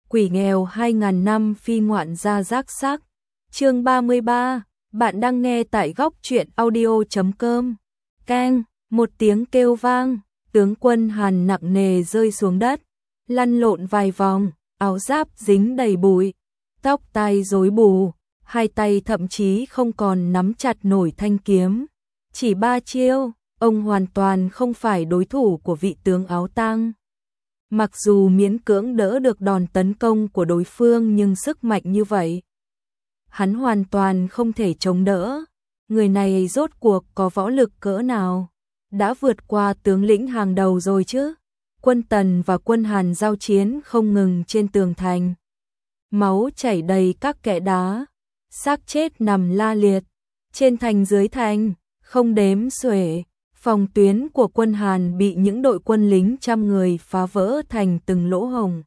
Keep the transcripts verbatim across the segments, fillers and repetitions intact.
Quỷ nghèo hai nghìn năm phi ngoạn gia giác sắc. Chương ba mươi ba, bạn đang nghe tại góc truyện audio chấm com. Keng, một tiếng kêu vang, tướng quân Hàn nặng nề rơi xuống đất, lăn lộn vài vòng, áo giáp dính đầy bụi, tóc tai rối bù, hai tay thậm chí không còn nắm chặt nổi thanh kiếm. Chỉ ba chiêu, ông hoàn toàn không phải đối thủ của vị tướng áo tang. Mặc dù miễn cưỡng đỡ được đòn tấn công của đối phương nhưng sức mạnh như vậy, hắn hoàn toàn không thể chống đỡ. Người này rốt cuộc có võ lực cỡ nào? Đã vượt qua tướng lĩnh hàng đầu rồi chứ? Quân Tần và quân Hàn giao chiến không ngừng trên tường thành. Máu chảy đầy các kẽ đá, xác chết nằm la liệt. Trên thành dưới thành, không đếm xuể. Phòng tuyến của quân Hàn bị những đội quân lính trăm người phá vỡ thành từng lỗ hổng.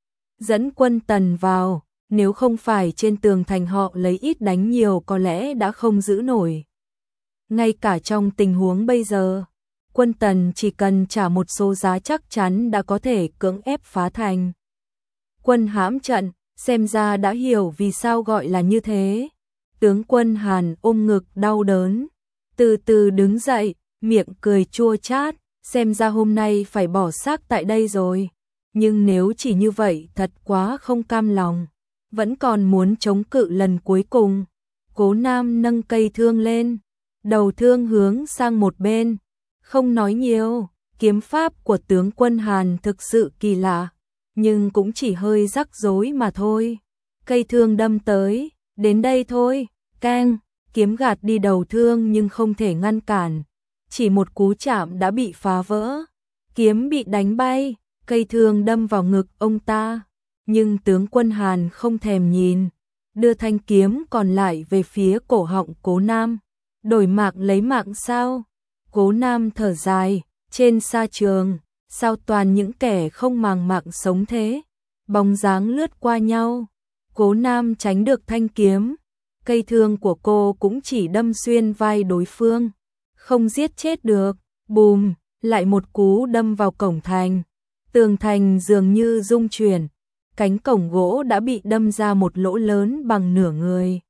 Dẫn quân Tần vào, nếu không phải trên tường thành họ lấy ít đánh nhiều có lẽ đã không giữ nổi. Ngay cả trong tình huống bây giờ, quân Tần chỉ cần trả một số giá chắc chắn đã có thể cưỡng ép phá thành. Quân hãm trận, xem ra đã hiểu vì sao gọi là như thế. Tướng quân Hàn ôm ngực đau đớn, từ từ đứng dậy, miệng cười chua chát, xem ra hôm nay phải bỏ xác tại đây rồi. Nhưng nếu chỉ như vậy thật quá không cam lòng, vẫn còn muốn chống cự lần cuối cùng. Cố Nam nâng cây thương lên, đầu thương hướng sang một bên, không nói nhiều. Kiếm pháp của tướng quân Hàn thực sự kỳ lạ, nhưng cũng chỉ hơi rắc rối mà thôi. Cây thương đâm tới, đến đây thôi, keng, kiếm gạt đi đầu thương nhưng không thể ngăn cản. Chỉ một cú chạm đã bị phá vỡ, kiếm bị đánh bay, cây thương đâm vào ngực ông ta. Nhưng tướng quân Hàn không thèm nhìn, đưa thanh kiếm còn lại về phía cổ họng Cố Nam. Đổi mạng lấy mạng sao? Cố Nam thở dài, trên sa trường, sao toàn những kẻ không màng mạng sống thế? Bóng dáng lướt qua nhau, Cố Nam tránh được thanh kiếm, cây thương của cô cũng chỉ đâm xuyên vai đối phương, không giết chết được. Bùm, lại một cú đâm vào cổng thành. Tường thành dường như rung chuyển, cánh cổng gỗ đã bị đâm ra một lỗ lớn bằng nửa người.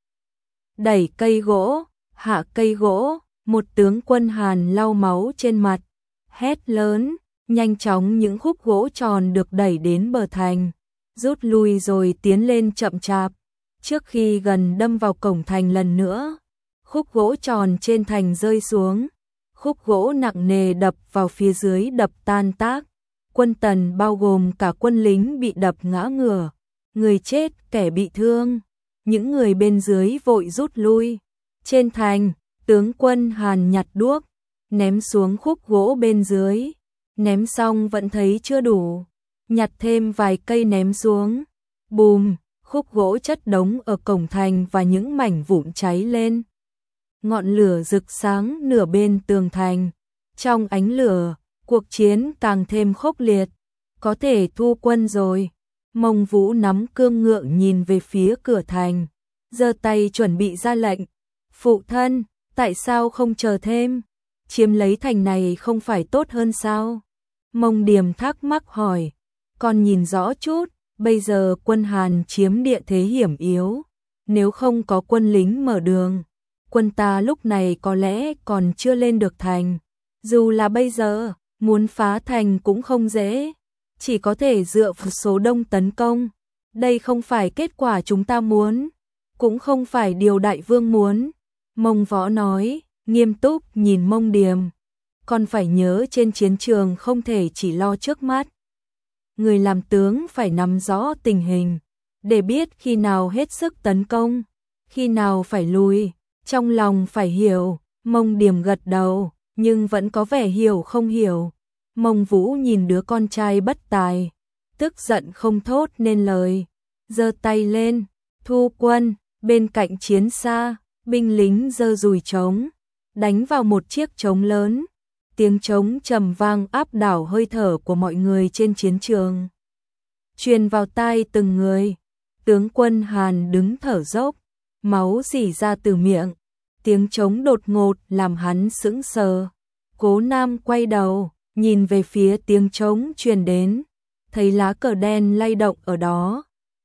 Đẩy cây gỗ, hạ cây gỗ, một tướng quân Hàn lau máu trên mặt, hét lớn, nhanh chóng những khúc gỗ tròn được đẩy đến bờ thành, rút lui rồi tiến lên chậm chạp. Trước khi gần đâm vào cổng thành lần nữa, khúc gỗ tròn trên thành rơi xuống, khúc gỗ nặng nề đập vào phía dưới đập tan tác. Quân Tần bao gồm cả quân lính bị đập ngã ngửa, người chết kẻ bị thương, những người bên dưới vội rút lui. Trên thành, tướng quân Hàn nhặt đuốc, ném xuống khúc gỗ bên dưới, ném xong vẫn thấy chưa đủ, nhặt thêm vài cây ném xuống. Bùm, khúc gỗ chất đống ở cổng thành và những mảnh vụn cháy lên. Ngọn lửa rực sáng nửa bên tường thành, trong ánh lửa, cuộc chiến càng thêm khốc liệt, có thể thu quân rồi. Mông Vũ nắm cương ngựa nhìn về phía cửa thành, giơ tay chuẩn bị ra lệnh. Phụ thân, tại sao không chờ thêm? Chiếm lấy thành này không phải tốt hơn sao? Mông Điềm thắc mắc hỏi. Con nhìn rõ chút, bây giờ quân Hàn chiếm địa thế hiểm yếu, nếu không có quân lính mở đường, quân ta lúc này có lẽ còn chưa lên được thành. Dù là bây giờ, muốn phá thành cũng không dễ, chỉ có thể dựa vào số đông tấn công. Đây không phải kết quả chúng ta muốn, cũng không phải điều đại vương muốn. Mông Võ nói, nghiêm túc nhìn Mông Điềm. Con phải nhớ trên chiến trường không thể chỉ lo trước mắt. Người làm tướng phải nắm rõ tình hình, để biết khi nào hết sức tấn công, khi nào phải lùi, trong lòng phải hiểu. Mông Điềm gật đầu, nhưng vẫn có vẻ hiểu không hiểu. Mông Vũ nhìn đứa con trai bất tài, tức giận không thốt nên lời, giơ tay lên, thu quân. Bên cạnh chiến xa, binh lính giơ dùi trống, đánh vào một chiếc trống lớn. Tiếng trống trầm vang áp đảo hơi thở của mọi người trên chiến trường, truyền vào tai từng người. Tướng quân Hàn đứng thở dốc, máu rỉ ra từ miệng. Tiếng trống đột ngột làm hắn sững sờ. Cố Nam quay đầu, nhìn về phía tiếng trống truyền đến, thấy lá cờ đen lay động ở đó,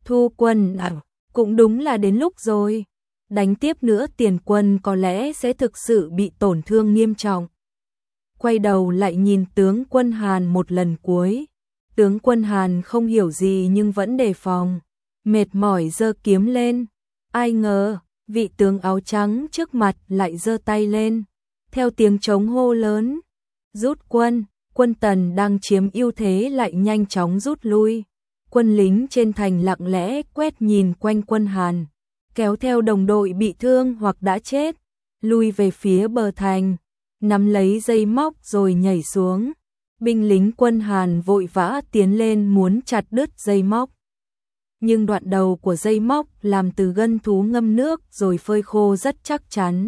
Thu quân à, cũng đúng là đến lúc rồi. Đánh tiếp nữa Tiền Quân có lẽ sẽ thực sự bị tổn thương nghiêm trọng. Quay đầu lại nhìn tướng quân Hàn một lần cuối. Tướng quân Hàn không hiểu gì nhưng vẫn đề phòng. Mệt mỏi giơ kiếm lên. Ai ngờ, vị tướng áo trắng trước mặt lại giơ tay lên. Theo tiếng trống hô lớn. Rút quân, quân Tần đang chiếm ưu thế lại nhanh chóng rút lui. Quân lính trên thành lặng lẽ quét nhìn quanh quân Hàn. Kéo theo đồng đội bị thương hoặc đã chết. Lui về phía bờ thành. Nắm lấy dây móc rồi nhảy xuống. Binh lính quân Hàn vội vã tiến lên muốn chặt đứt dây móc. Nhưng đoạn đầu của dây móc làm từ gân thú ngâm nước rồi phơi khô rất chắc chắn.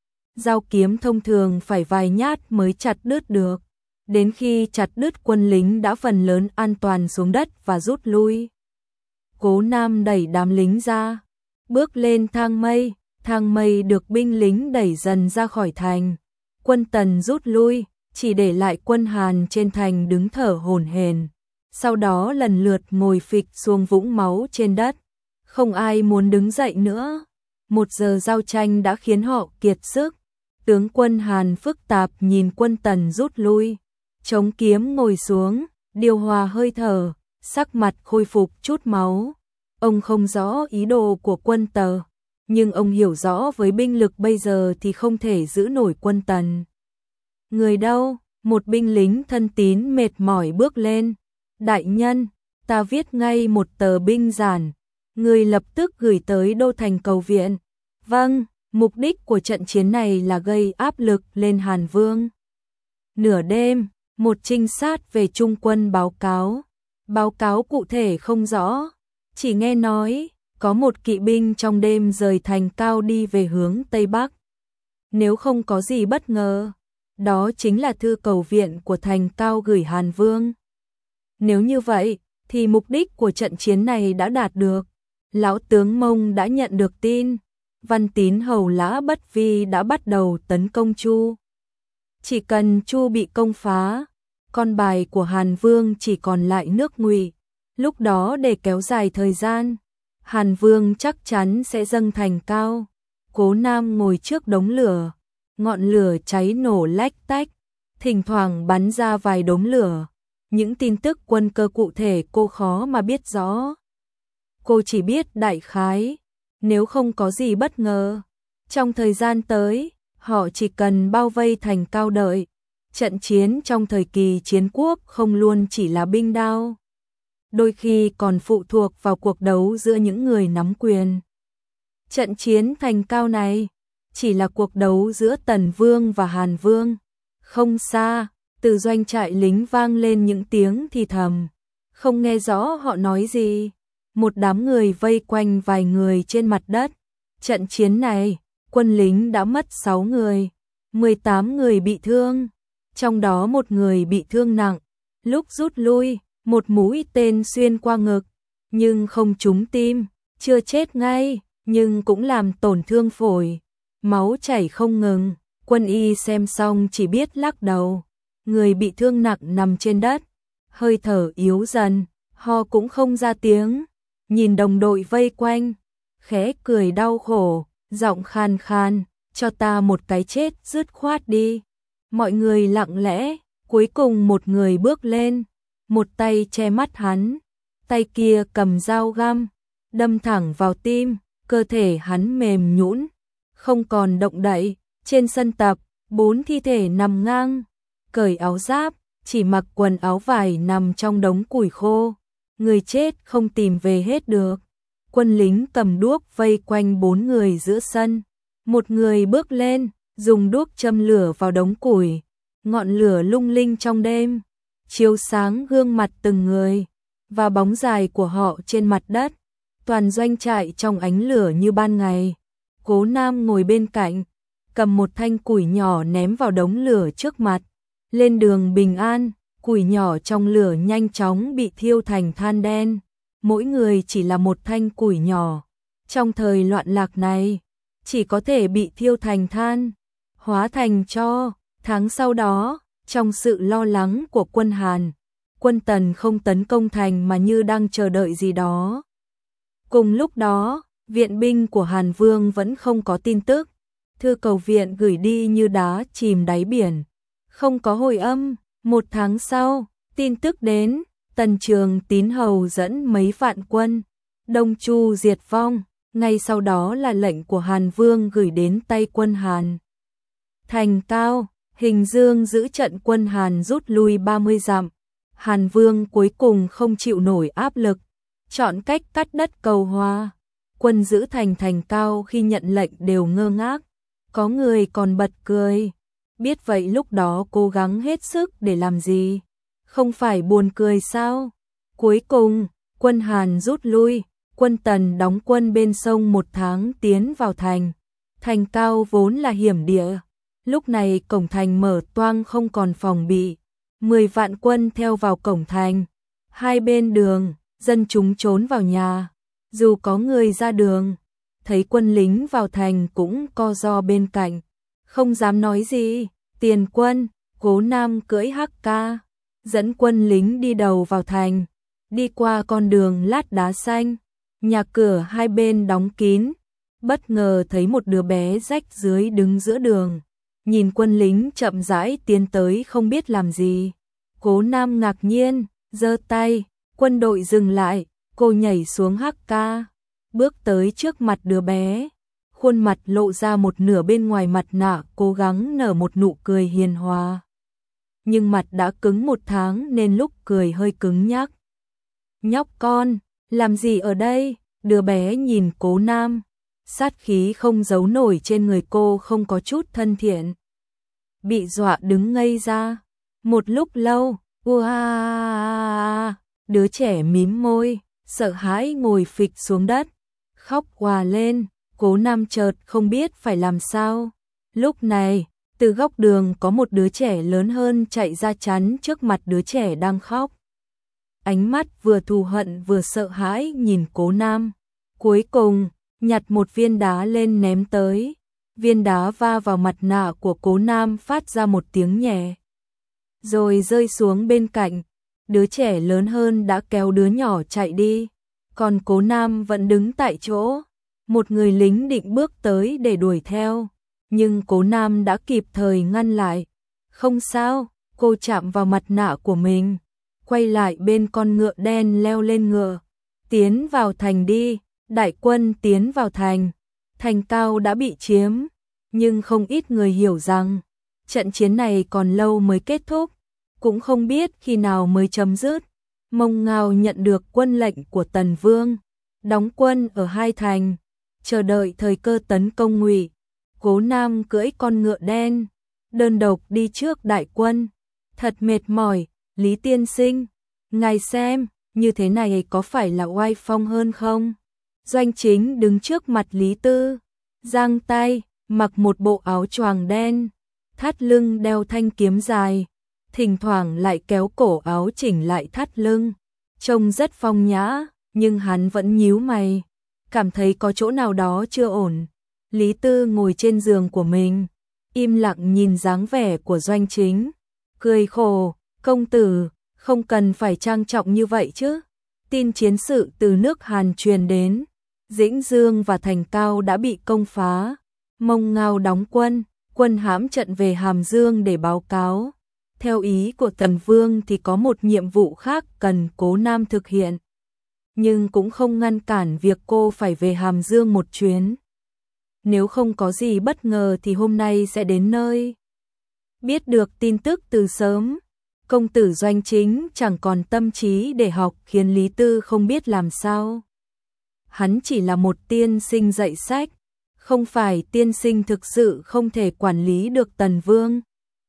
Dao kiếm thông thường phải vài nhát mới chặt đứt được. Đến khi chặt đứt quân lính đã phần lớn an toàn xuống đất và rút lui. Cố Nam đẩy đám lính ra, bước lên thang mây, thang mây được binh lính đẩy dần ra khỏi thành. Quân Tần rút lui, chỉ để lại quân Hàn trên thành đứng thở hổn hển. Sau đó lần lượt ngồi phịch xuống vũng máu trên đất. Không ai muốn đứng dậy nữa. Một giờ giao tranh đã khiến họ kiệt sức. Tướng quân Hàn phức tạp nhìn quân Tần rút lui. Chống kiếm ngồi xuống, điều hòa hơi thở, sắc mặt khôi phục chút máu. Ông không rõ ý đồ của quân Tần, nhưng ông hiểu rõ với binh lực bây giờ thì không thể giữ nổi quân Tần. Người đâu? Một binh lính thân tín mệt mỏi bước lên. Đại nhân, ta viết ngay một tờ binh giản. Người lập tức gửi tới đô thành cầu viện. Vâng, mục đích của trận chiến này là gây áp lực lên Hàn Vương. Nửa đêm, một trinh sát về Trung quân báo cáo. Báo cáo cụ thể không rõ. Chỉ nghe nói, có một kỵ binh trong đêm rời thành Cao đi về hướng Tây Bắc. Nếu không có gì bất ngờ, đó chính là thư cầu viện của thành Cao gửi Hàn Vương. Nếu như vậy, thì mục đích của trận chiến này đã đạt được. Lão tướng Mông đã nhận được tin, Văn Tín hầu Lã Bất Vi đã bắt đầu tấn công Chu. Chỉ cần Chu bị công phá, con bài của Hàn Vương chỉ còn lại nước Ngụy. Lúc đó để kéo dài thời gian, Hàn Vương chắc chắn sẽ dâng thành Cao. Cố Nam ngồi trước đống lửa, ngọn lửa cháy nổ lách tách, thỉnh thoảng bắn ra vài đốm lửa. Những tin tức quân cơ cụ thể cô khó mà biết rõ. Cô chỉ biết đại khái, nếu không có gì bất ngờ, trong thời gian tới, họ chỉ cần bao vây thành Cao đợi. Trận chiến trong thời kỳ chiến quốc không luôn chỉ là binh đao, đôi khi còn phụ thuộc vào cuộc đấu giữa những người nắm quyền. Trận chiến thành Cao này chỉ là cuộc đấu giữa Tần Vương và Hàn Vương. Không xa, từ doanh trại lính vang lên những tiếng thì thầm, không nghe rõ họ nói gì. Một đám người vây quanh vài người trên mặt đất. Trận chiến này, quân lính đã mất sáu người, mười tám người bị thương, trong đó một người bị thương nặng. Lúc rút lui, một mũi tên xuyên qua ngực, nhưng không trúng tim, chưa chết ngay, nhưng cũng làm tổn thương phổi. Máu chảy không ngừng, quân y xem xong chỉ biết lắc đầu. Người bị thương nặng nằm trên đất, hơi thở yếu dần, ho cũng không ra tiếng. Nhìn đồng đội vây quanh, khẽ cười đau khổ, giọng khan khan, cho ta một cái chết dứt khoát đi. Mọi người lặng lẽ, cuối cùng một người bước lên, một tay che mắt hắn, tay kia cầm dao găm, đâm thẳng vào tim, cơ thể hắn mềm nhũn, không còn động đậy. Trên sân tập, bốn thi thể nằm ngang, cởi áo giáp, chỉ mặc quần áo vải nằm trong đống củi khô. Người chết không tìm về hết được. Quân lính cầm đuốc vây quanh bốn người giữa sân. Một người bước lên, dùng đuốc châm lửa vào đống củi. Ngọn lửa lung linh trong đêm, chiếu sáng gương mặt từng người và bóng dài của họ trên mặt đất. Toàn doanh trại trong ánh lửa như ban ngày. Cố Nam ngồi bên cạnh, cầm một thanh củi nhỏ ném vào đống lửa trước mặt. Lên đường bình an, củi nhỏ trong lửa nhanh chóng bị thiêu thành than đen. Mỗi người chỉ là một thanh củi nhỏ. Trong thời loạn lạc này, chỉ có thể bị thiêu thành than, hóa thành tro. Tháng sau đó, trong sự lo lắng của quân Hàn, quân Tần không tấn công thành mà như đang chờ đợi gì đó. Cùng lúc đó, viện binh của Hàn Vương vẫn không có tin tức. Thư cầu viện gửi đi như đá chìm đáy biển. Không có hồi âm. Một tháng sau, tin tức đến. Tần Trường Tín hầu dẫn mấy vạn quân. Đông Chu diệt vong. Ngay sau đó là lệnh của Hàn Vương gửi đến tay quân Hàn. Thành Cao, Hình Dương giữ trận quân Hàn rút lui ba mươi dặm. Hàn Vương cuối cùng không chịu nổi áp lực, chọn cách cắt đất cầu hòa. Quân giữ thành Thành Cao khi nhận lệnh đều ngơ ngác, có người còn bật cười. Biết vậy lúc đó cố gắng hết sức để làm gì? Không phải buồn cười sao? Cuối cùng, quân Hàn rút lui, quân Tần đóng quân bên sông một tháng tiến vào thành. Thành Cao vốn là hiểm địa, lúc này cổng thành mở toang không còn phòng bị. Mười vạn quân theo vào cổng thành. Hai bên đường, dân chúng trốn vào nhà. Dù có người ra đường, thấy quân lính vào thành cũng co ro bên cạnh, không dám nói gì. Tiền quân, Cố Nam cưỡi hắc ca, dẫn quân lính đi đầu vào thành, đi qua con đường lát đá xanh, nhà cửa hai bên đóng kín. Bất ngờ thấy một đứa bé rách rưới đứng giữa đường, nhìn quân lính chậm rãi tiến tới không biết làm gì. Cố Nam ngạc nhiên, giơ tay, quân đội dừng lại, cô nhảy xuống hắc ca, bước tới trước mặt đứa bé. Khuôn mặt lộ ra một nửa bên ngoài mặt nạ, cố gắng nở một nụ cười hiền hòa. Nhưng mặt đã cứng một tháng nên lúc cười hơi cứng nhắc. Nhóc con, làm gì ở đây? Đứa bé nhìn Cố Nam, sát khí không giấu nổi trên người cô không có chút thân thiện. Bị dọa đứng ngây ra. Một lúc lâu, uaa, đứa trẻ mím môi, sợ hãi ngồi phịch xuống đất, khóc òa lên. Cố Nam chợt không biết phải làm sao. Lúc này, từ góc đường có một đứa trẻ lớn hơn chạy ra chắn trước mặt đứa trẻ đang khóc. Ánh mắt vừa thù hận vừa sợ hãi nhìn Cố Nam. Cuối cùng, nhặt một viên đá lên ném tới. Viên đá va vào mặt nạ của Cố Nam phát ra một tiếng nhẹ, rồi rơi xuống bên cạnh. Đứa trẻ lớn hơn đã kéo đứa nhỏ chạy đi, còn Cố Nam vẫn đứng tại chỗ. Một người lính định bước tới để đuổi theo, nhưng Cố Nam đã kịp thời ngăn lại. Không sao, cô chạm vào mặt nạ của mình, quay lại bên con ngựa đen leo lên ngựa. Tiến vào thành đi. Đại quân tiến vào thành. Thành Cao đã bị chiếm, nhưng không ít người hiểu rằng trận chiến này còn lâu mới kết thúc, cũng không biết khi nào mới chấm dứt. Mông Ngao nhận được quân lệnh của Tần Vương, đóng quân ở hai thành, chờ đợi thời cơ tấn công Ngụy. Cố Nam cưỡi con ngựa đen, đơn độc đi trước đại quân. Thật mệt mỏi, Lý tiên sinh, ngài xem, như thế này có phải là oai phong hơn không? Doanh Chính đứng trước mặt Lý Tư, giang tay, mặc một bộ áo choàng đen, thắt lưng đeo thanh kiếm dài, thỉnh thoảng lại kéo cổ áo chỉnh lại thắt lưng, trông rất phong nhã, nhưng hắn vẫn nhíu mày, cảm thấy có chỗ nào đó chưa ổn. Lý Tư ngồi trên giường của mình, im lặng nhìn dáng vẻ của Doanh Chính, cười khổ, công tử, không cần phải trang trọng như vậy chứ. Tin chiến sự từ nước Hàn truyền đến, Dĩnh Dương và Thành Cao đã bị công phá. Mông Ngao đóng quân, quân hãm trận về Hàm Dương để báo cáo. Theo ý của Tần Vương thì có một nhiệm vụ khác cần Cố Nam thực hiện, nhưng cũng không ngăn cản việc cô phải về Hàm Dương một chuyến. Nếu không có gì bất ngờ thì hôm nay sẽ đến nơi. Biết được tin tức từ sớm, công tử Doanh Chính chẳng còn tâm trí để học, khiến Lý Tư không biết làm sao. Hắn chỉ là một tiên sinh dạy sách, không phải tiên sinh thực sự không thể quản lý được Tần Vương.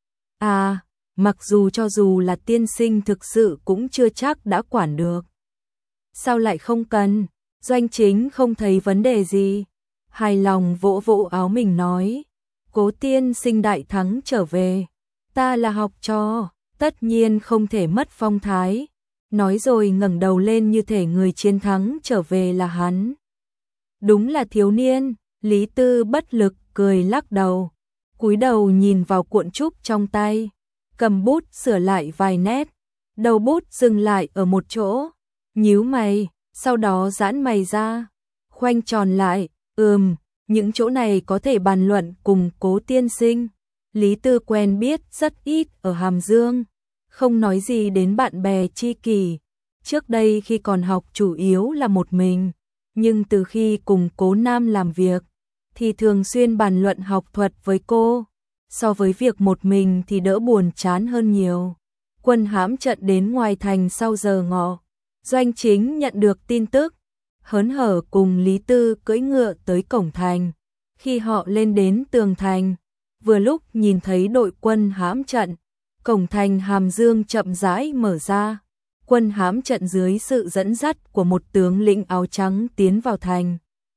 À, mặc dù cho dù là tiên sinh thực sự cũng chưa chắc đã quản được. Sao lại không cần? Doanh Chính không thấy vấn đề gì, hài lòng vỗ vỗ áo mình nói, Cố tiên sinh đại thắng trở về, ta là học trò, tất nhiên không thể mất phong thái. Nói rồi ngẩng đầu lên như thể người chiến thắng trở về là hắn. Đúng là thiếu niên. Lý Tư bất lực cười lắc đầu, cúi đầu nhìn vào cuộn trúc trong tay, cầm bút sửa lại vài nét, đầu bút dừng lại ở một chỗ, nhíu mày, sau đó giãn mày ra, khoanh tròn lại, ừm, những chỗ này có thể bàn luận cùng Cố tiên sinh. Lý Tư quen biết rất ít ở Hàm Dương, không nói gì đến bạn bè tri kỷ. Trước đây khi còn học chủ yếu là một mình, nhưng từ khi cùng Cố Nam làm việc, thì thường xuyên bàn luận học thuật với cô. So với việc một mình thì đỡ buồn chán hơn nhiều. Quân hãm trận đến ngoài thành sau giờ ngọ. Doanh Chính nhận được tin tức, hớn hở cùng Lý Tư cưỡi ngựa tới cổng thành. Khi họ lên đến tường thành, vừa lúc nhìn thấy đội quân hãm trận, cổng thành Hàm Dương chậm rãi mở ra. Quân hãm trận dưới sự dẫn dắt của một tướng lĩnh áo trắng tiến vào thành.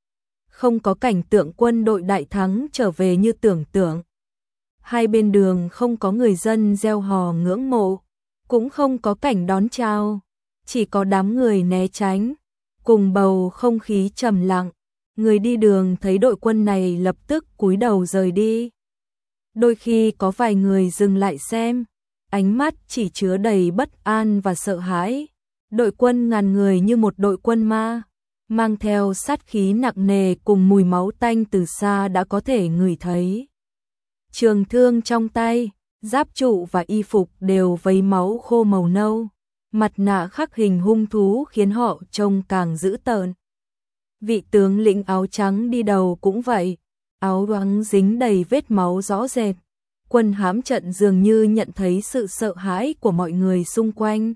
Không có cảnh tượng quân đội đại thắng trở về như tưởng tượng. Hai bên đường không có người dân reo hò ngưỡng mộ, cũng không có cảnh đón chào, chỉ có đám người né tránh, cùng bầu không khí trầm lặng. Người đi đường thấy đội quân này lập tức cúi đầu rời đi. Đôi khi có vài người dừng lại xem, ánh mắt chỉ chứa đầy bất an và sợ hãi. Đội quân ngàn người như một đội quân ma, mang theo sát khí nặng nề cùng mùi máu tanh từ xa đã có thể ngửi thấy. Trường thương trong tay, giáp trụ và y phục đều vấy máu khô màu nâu, mặt nạ khắc hình hung thú khiến họ trông càng dữ tợn. Vị tướng lĩnh áo trắng đi đầu cũng vậy, áo choàng dính đầy vết máu rõ rệt. Quân hãm trận dường như nhận thấy sự sợ hãi của mọi người xung quanh.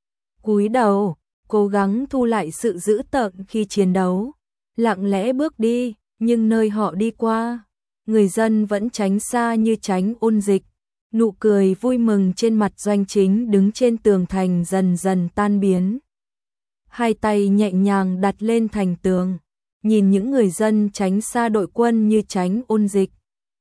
Cúi đầu, cố gắng thu lại sự dữ tợn khi chiến đấu, lặng lẽ bước đi, nhưng nơi họ đi qua, người dân vẫn tránh xa như tránh ôn dịch. Nụ cười vui mừng trên mặt Doanh Chính đứng trên tường thành dần dần tan biến. Hai tay nhẹ nhàng đặt lên thành tường, nhìn những người dân tránh xa đội quân như tránh ôn dịch.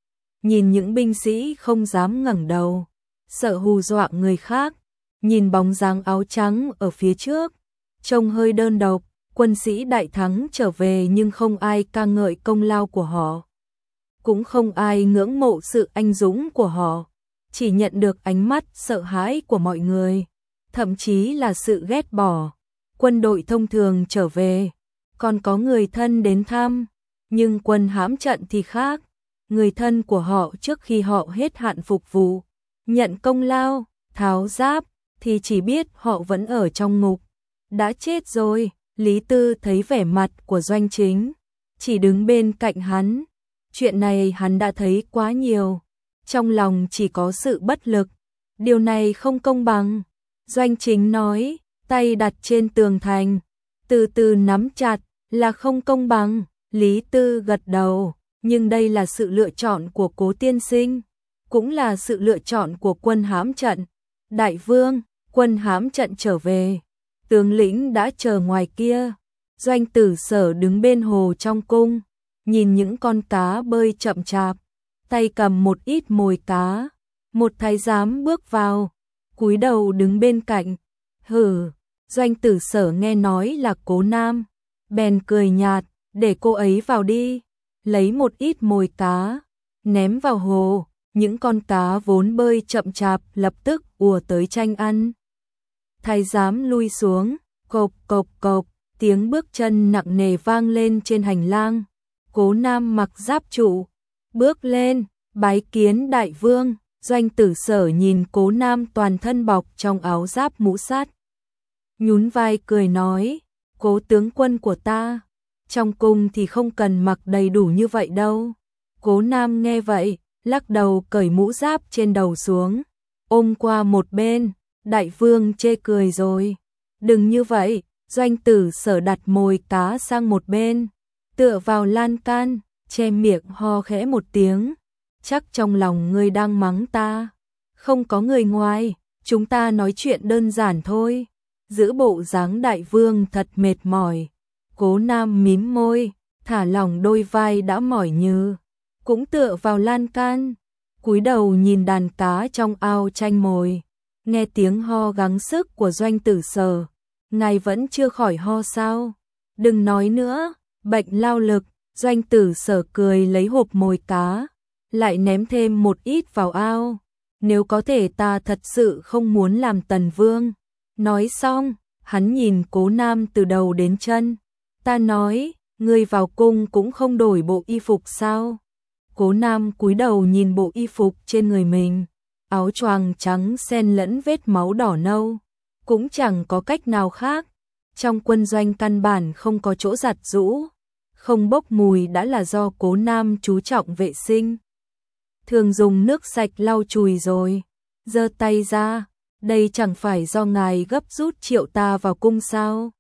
Nhìn những binh sĩ không dám ngẩng đầu, sợ hù dọa người khác, nhìn bóng dáng áo trắng ở phía trước, trông hơi đơn độc. Quân sĩ đại thắng trở về nhưng không ai ca ngợi công lao của họ, cũng không ai ngưỡng mộ sự anh dũng của họ, chỉ nhận được ánh mắt sợ hãi của mọi người, thậm chí là sự ghét bỏ. Quân đội thông thường trở về, còn có người thân đến thăm, nhưng quân hãm trận thì khác. Người thân của họ trước khi họ hết hạn phục vụ, nhận công lao, tháo giáp, thì chỉ biết họ vẫn ở trong ngục, đã chết rồi. Lý Tư thấy vẻ mặt của Doanh Chính, chỉ đứng bên cạnh hắn. Chuyện này hắn đã thấy quá nhiều, trong lòng chỉ có sự bất lực. Điều này không công bằng. Doanh Chính nói, tay đặt trên tường thành, từ từ nắm chặt, là không công bằng. Lý Tư gật đầu, nhưng đây là sự lựa chọn của Cố tiên sinh, cũng là sự lựa chọn của quân hãm trận. Đại vương, quân hãm trận trở về, tướng lĩnh đã chờ ngoài kia. Doanh Tử Sở đứng bên hồ trong cung, nhìn những con cá bơi chậm chạp, tay cầm một ít mồi cá. Một thái giám bước vào, cúi đầu đứng bên cạnh. Hừ, Doanh Tử Sở nghe nói là Cố Nam, bèn cười nhạt, để cô ấy vào đi. Lấy một ít mồi cá, ném vào hồ, những con cá vốn bơi chậm chạp lập tức ùa tới tranh ăn. Thái giám lui xuống, cộp cộp cộp, tiếng bước chân nặng nề vang lên trên hành lang. Cố Nam mặc giáp trụ, bước lên, bái kiến đại vương. Doanh Tử Sở nhìn Cố Nam toàn thân bọc trong áo giáp mũ sắt, nhún vai cười nói, Cố tướng quân của ta, trong cung thì không cần mặc đầy đủ như vậy đâu. Cố Nam nghe vậy, lắc đầu cởi mũ giáp trên đầu xuống, ôm qua một bên. Đại vương chê cười rồi, đừng như vậy. Doanh Tử Sở đặt mồi cá sang một bên, tựa vào lan can, che miệng ho khẽ một tiếng. Chắc trong lòng ngươi đang mắng ta. Không có người ngoài, chúng ta nói chuyện đơn giản thôi. Giữ bộ dáng đại vương thật mệt mỏi. Cố Nam mím môi, thả lỏng đôi vai đã mỏi nhừ, cũng tựa vào lan can, cúi đầu nhìn đàn cá trong ao tranh mồi. Nghe tiếng ho gắng sức của Doanh Tử Sở, ngài vẫn chưa khỏi ho sao? Đừng nói nữa, bệnh lao lực. Doanh Tử Sở cười lấy hộp mồi cá, lại ném thêm một ít vào ao. Nếu có thể ta thật sự không muốn làm tần vương. Nói xong, Hắn nhìn Cố Nam từ đầu đến chân. Ta nói, ngươi vào cung cũng không đổi bộ y phục sao? Cố Nam cúi đầu nhìn bộ y phục trên người mình, áo choàng trắng xen lẫn vết máu đỏ nâu, cũng chẳng có cách nào khác. Trong quân doanh căn bản không có chỗ giặt giũ, không bốc mùi đã là do Cố Nam chú trọng vệ sinh. Thường dùng nước sạch lau chùi rồi, giơ tay ra, đây chẳng phải do ngài gấp rút triệu ta vào cung sao?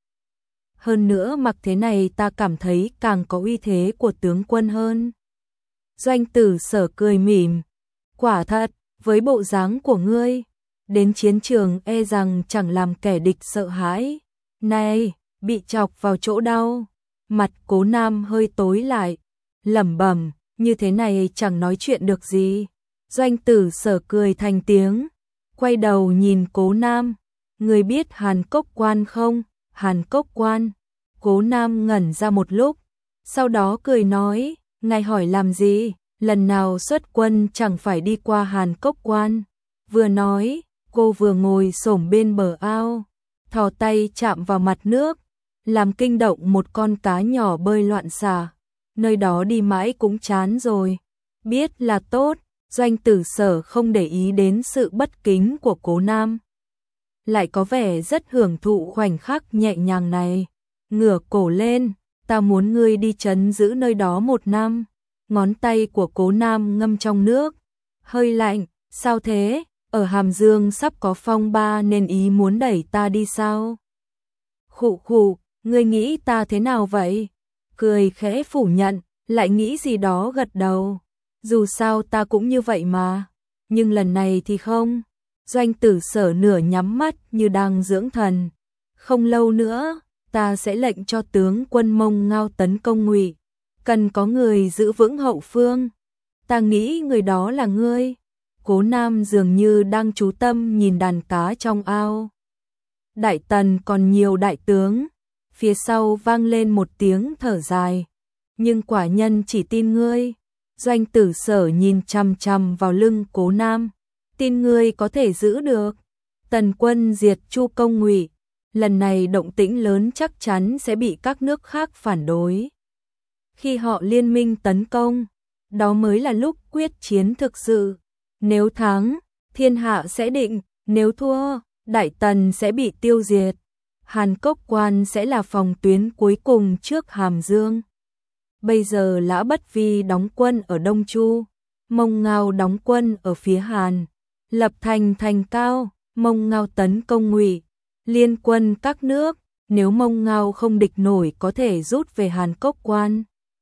Hơn nữa mặc thế này ta cảm thấy càng có uy thế của tướng quân hơn. Doanh Tử Sở cười mỉm, quả thật, với bộ dáng của ngươi, đến chiến trường e rằng chẳng làm kẻ địch sợ hãi. Này, bị chọc vào chỗ đau. Mặt Cố Nam hơi tối lại, lẩm bẩm, như thế này chẳng nói chuyện được gì. Doanh Tử Sở cười thành tiếng, quay đầu nhìn Cố Nam, ngươi biết Hàn Cốc Quan không? Hàn Cốc Quan. Cố Nam ngẩn ra một lúc, sau đó cười nói, ngài hỏi làm gì, lần nào xuất quân chẳng phải đi qua Hàn Cốc Quan. Vừa nói, cô vừa ngồi xổm bên bờ ao, thò tay chạm vào mặt nước, làm kinh động một con cá nhỏ bơi loạn xả. Nơi đó đi mãi cũng chán rồi. Biết là tốt, Doanh Tử Sở không để ý đến sự bất kính của Cố Nam, lại có vẻ rất hưởng thụ khoảnh khắc nhẹ nhàng này. Ngửa cổ lên, ta muốn ngươi đi trấn giữ nơi đó một năm. Ngón tay của Cố Nam ngâm trong nước, hơi lạnh. Sao thế? Ở Hàm Dương sắp có phong ba nên ý muốn đẩy ta đi sao? Khụ khụ, ngươi nghĩ ta thế nào vậy? Cười khẽ phủ nhận, lại nghĩ gì đó gật đầu. Dù sao ta cũng như vậy mà. Nhưng lần này thì không. Doanh Tử Sở nửa nhắm mắt như đang dưỡng thần. Không lâu nữa, ta sẽ lệnh cho tướng quân Mông Ngao tấn công Ngụy. Cần có người giữ vững hậu phương. Ta nghĩ người đó là ngươi. Cố Nam dường như đang chú tâm nhìn đàn cá trong ao. Đại Tần còn nhiều đại tướng. Phía sau vang lên một tiếng thở dài. Nhưng quả nhân chỉ tin ngươi. Doanh Tử Sở nhìn chằm chằm vào lưng Cố Nam. Tin ngươi có thể giữ được. Tần quân diệt Chu Công Ngụy. Lần này động tĩnh lớn chắc chắn sẽ bị các nước khác phản đối. Khi họ liên minh tấn công, đó mới là lúc quyết chiến thực sự. Nếu thắng, thiên hạ sẽ định. Nếu thua, Đại Tần sẽ bị tiêu diệt. Hàn Cốc Quan sẽ là phòng tuyến cuối cùng trước Hàm Dương. Bây giờ Lã Bất Vi đóng quân ở Đông Chu, Mông Ngao đóng quân ở phía Hàn. Lập thành thành cao, Mông Ngao tấn công Ngụy. Liên quân các nước, nếu Mông Ngao không địch nổi có thể rút về Hàn Cốc Quan.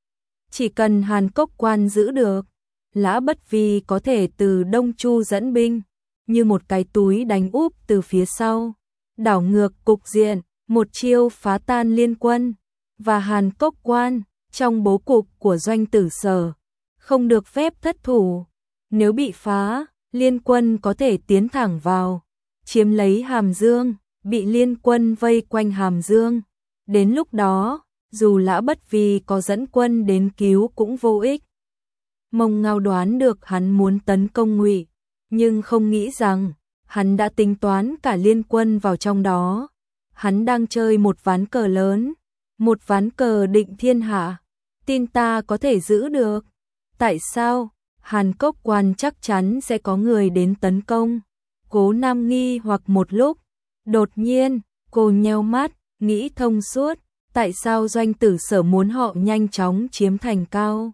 Chỉ cần Hàn Cốc Quan giữ được, Lã Bất Vi có thể từ Đông Chu dẫn binh, như một cái túi đánh úp từ phía sau, đảo ngược cục diện, một chiêu phá tan liên quân và Hàn Cốc Quan. Trong bố cục của Doanh Tử Sở, không được phép thất thủ. Nếu bị phá, liên quân có thể tiến thẳng vào, chiếm lấy Hàm Dương, bị liên quân vây quanh Hàm Dương. Đến lúc đó, dù Lã Bất Vi có dẫn quân đến cứu cũng vô ích. Mông Ngao đoán được hắn muốn tấn công Ngụy, nhưng không nghĩ rằng hắn đã tính toán cả liên quân vào trong đó. Hắn đang chơi một ván cờ lớn, một ván cờ định thiên hạ. Tin ta có thể giữ được. Tại sao? Hàn Cốc Quan chắc chắn sẽ có người đến tấn công. Cố Nam nghi hoặc một lúc. Đột nhiên, cô nheo mắt, nghĩ thông suốt. Tại sao Doanh Tử Sở muốn họ nhanh chóng chiếm thành cao?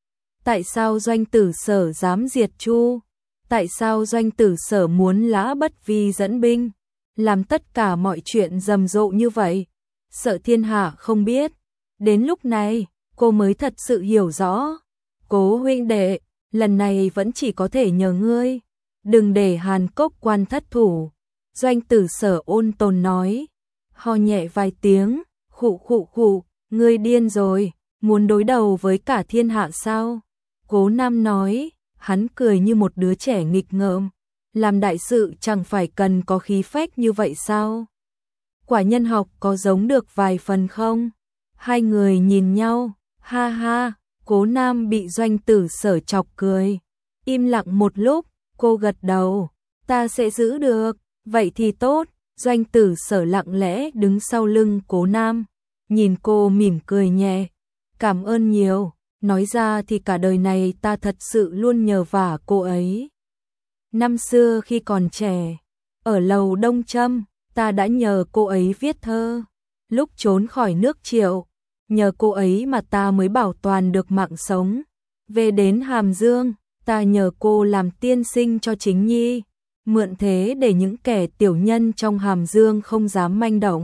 Tại sao Doanh Tử Sở dám diệt Chu? Tại sao Doanh Tử Sở muốn Lã Bất Vi dẫn binh? Làm tất cả mọi chuyện rầm rộ như vậy? Sợ thiên hạ không biết. Đến lúc này, cô mới thật sự hiểu rõ. Cố huynh đệ, lần này vẫn chỉ có thể nhờ ngươi. Đừng để Hàn Cốc Quan thất thủ. Doanh Tử Sở ôn tồn nói. Ho nhẹ vài tiếng, khụ khụ khụ, ngươi điên rồi, muốn đối đầu với cả thiên hạ sao? Cố Nam nói, hắn cười như một đứa trẻ nghịch ngợm. Làm đại sự chẳng phải cần có khí phách như vậy sao? Quả nhân học có giống được vài phần không? Hai người nhìn nhau, ha ha, Cố Nam bị Doanh Tử Sở chọc cười. Im lặng một lúc, cô gật đầu, ta sẽ giữ được, vậy thì tốt. Doanh Tử Sở lặng lẽ đứng sau lưng Cố Nam, nhìn cô mỉm cười nhẹ. Cảm ơn nhiều, nói ra thì cả đời này ta thật sự luôn nhờ vả cô ấy. Năm xưa khi còn trẻ, ở lầu Đông Trâm, ta đã nhờ cô ấy viết thơ. Lúc trốn khỏi nước Triệu, nhờ cô ấy mà ta mới bảo toàn được mạng sống. Về đến Hàm Dương, ta nhờ cô làm tiên sinh cho Chính Nhi, mượn thế để những kẻ tiểu nhân trong Hàm Dương không dám manh động.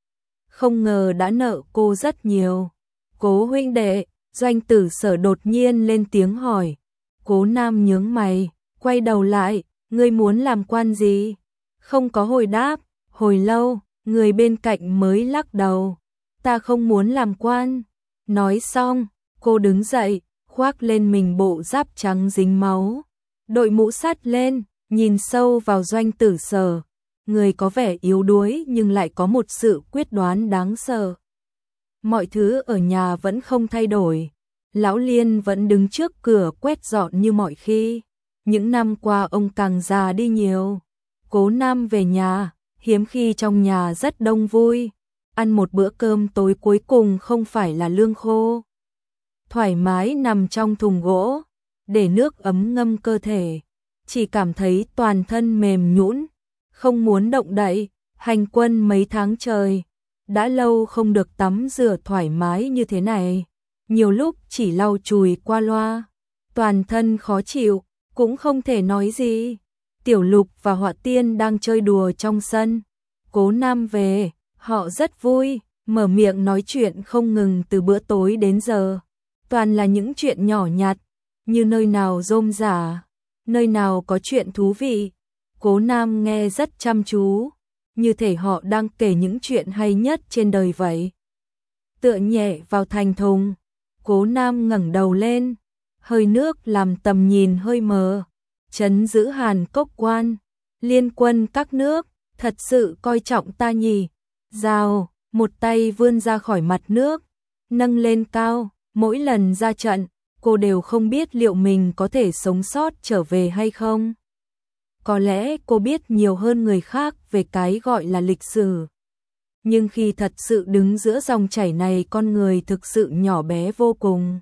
Không ngờ đã nợ cô rất nhiều. Cố huynh đệ, Doanh Tử Sở đột nhiên lên tiếng hỏi. Cố Nam nhướng mày, quay đầu lại, ngươi muốn làm quan gì? Không có hồi đáp, hồi lâu, người bên cạnh mới lắc đầu. Ta không muốn làm quan. Nói xong, cô đứng dậy, khoác lên mình bộ giáp trắng dính máu, đội mũ sắt lên, nhìn sâu vào Doanh Tử Sở. Người có vẻ yếu đuối nhưng lại có một sự quyết đoán đáng sợ. Mọi thứ ở nhà vẫn không thay đổi. Lão Liên vẫn đứng trước cửa quét dọn như mọi khi. Những năm qua ông càng già đi nhiều. Cố Nam về nhà, hiếm khi trong nhà rất đông vui. Ăn một bữa cơm tối cuối cùng không phải là lương khô. Thoải mái nằm trong thùng gỗ, để nước ấm ngâm cơ thể. Chỉ cảm thấy toàn thân mềm nhũn, không muốn động đậy. Hành quân mấy tháng trời, đã lâu không được tắm rửa thoải mái như thế này. Nhiều lúc chỉ lau chùi qua loa, toàn thân khó chịu, cũng không thể nói gì. Tiểu Lục và Họa Tiên đang chơi đùa trong sân. Cố Nam về, họ rất vui, mở miệng nói chuyện không ngừng từ bữa tối đến giờ. Toàn là những chuyện nhỏ nhặt, như nơi nào rôm rả, nơi nào có chuyện thú vị. Cố Nam nghe rất chăm chú, như thể họ đang kể những chuyện hay nhất trên đời vậy. Tựa nhẹ vào thành thùng, Cố Nam ngẩng đầu lên, hơi nước làm tầm nhìn hơi mờ. Trấn giữ Hàn Cốc quan, liên quân các nước, thật sự coi trọng ta nhỉ. Rào, một tay vươn ra khỏi mặt nước, nâng lên cao, mỗi lần ra trận, cô đều không biết liệu mình có thể sống sót trở về hay không. Có lẽ cô biết nhiều hơn người khác về cái gọi là lịch sử. Nhưng khi thật sự đứng giữa dòng chảy này, con người thực sự nhỏ bé vô cùng.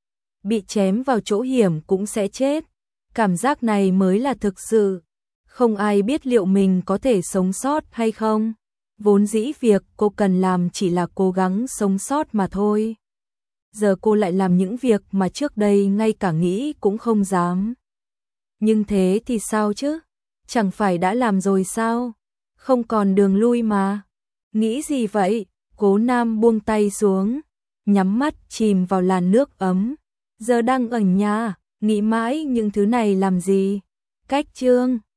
Bị chém vào chỗ hiểm cũng sẽ chết. Cảm giác này mới là thực sự. Không ai biết liệu mình có thể sống sót hay không. Vốn dĩ việc cô cần làm chỉ là cố gắng sống sót mà thôi. Giờ cô lại làm những việc mà trước đây ngay cả nghĩ cũng không dám. Nhưng thế thì sao chứ? Chẳng phải đã làm rồi sao? Không còn đường lui mà. Nghĩ gì vậy? Cố Nam buông tay xuống, nhắm mắt chìm vào làn nước ấm. Giờ đang ở nhà, nghĩ mãi những thứ này làm gì? Cách chương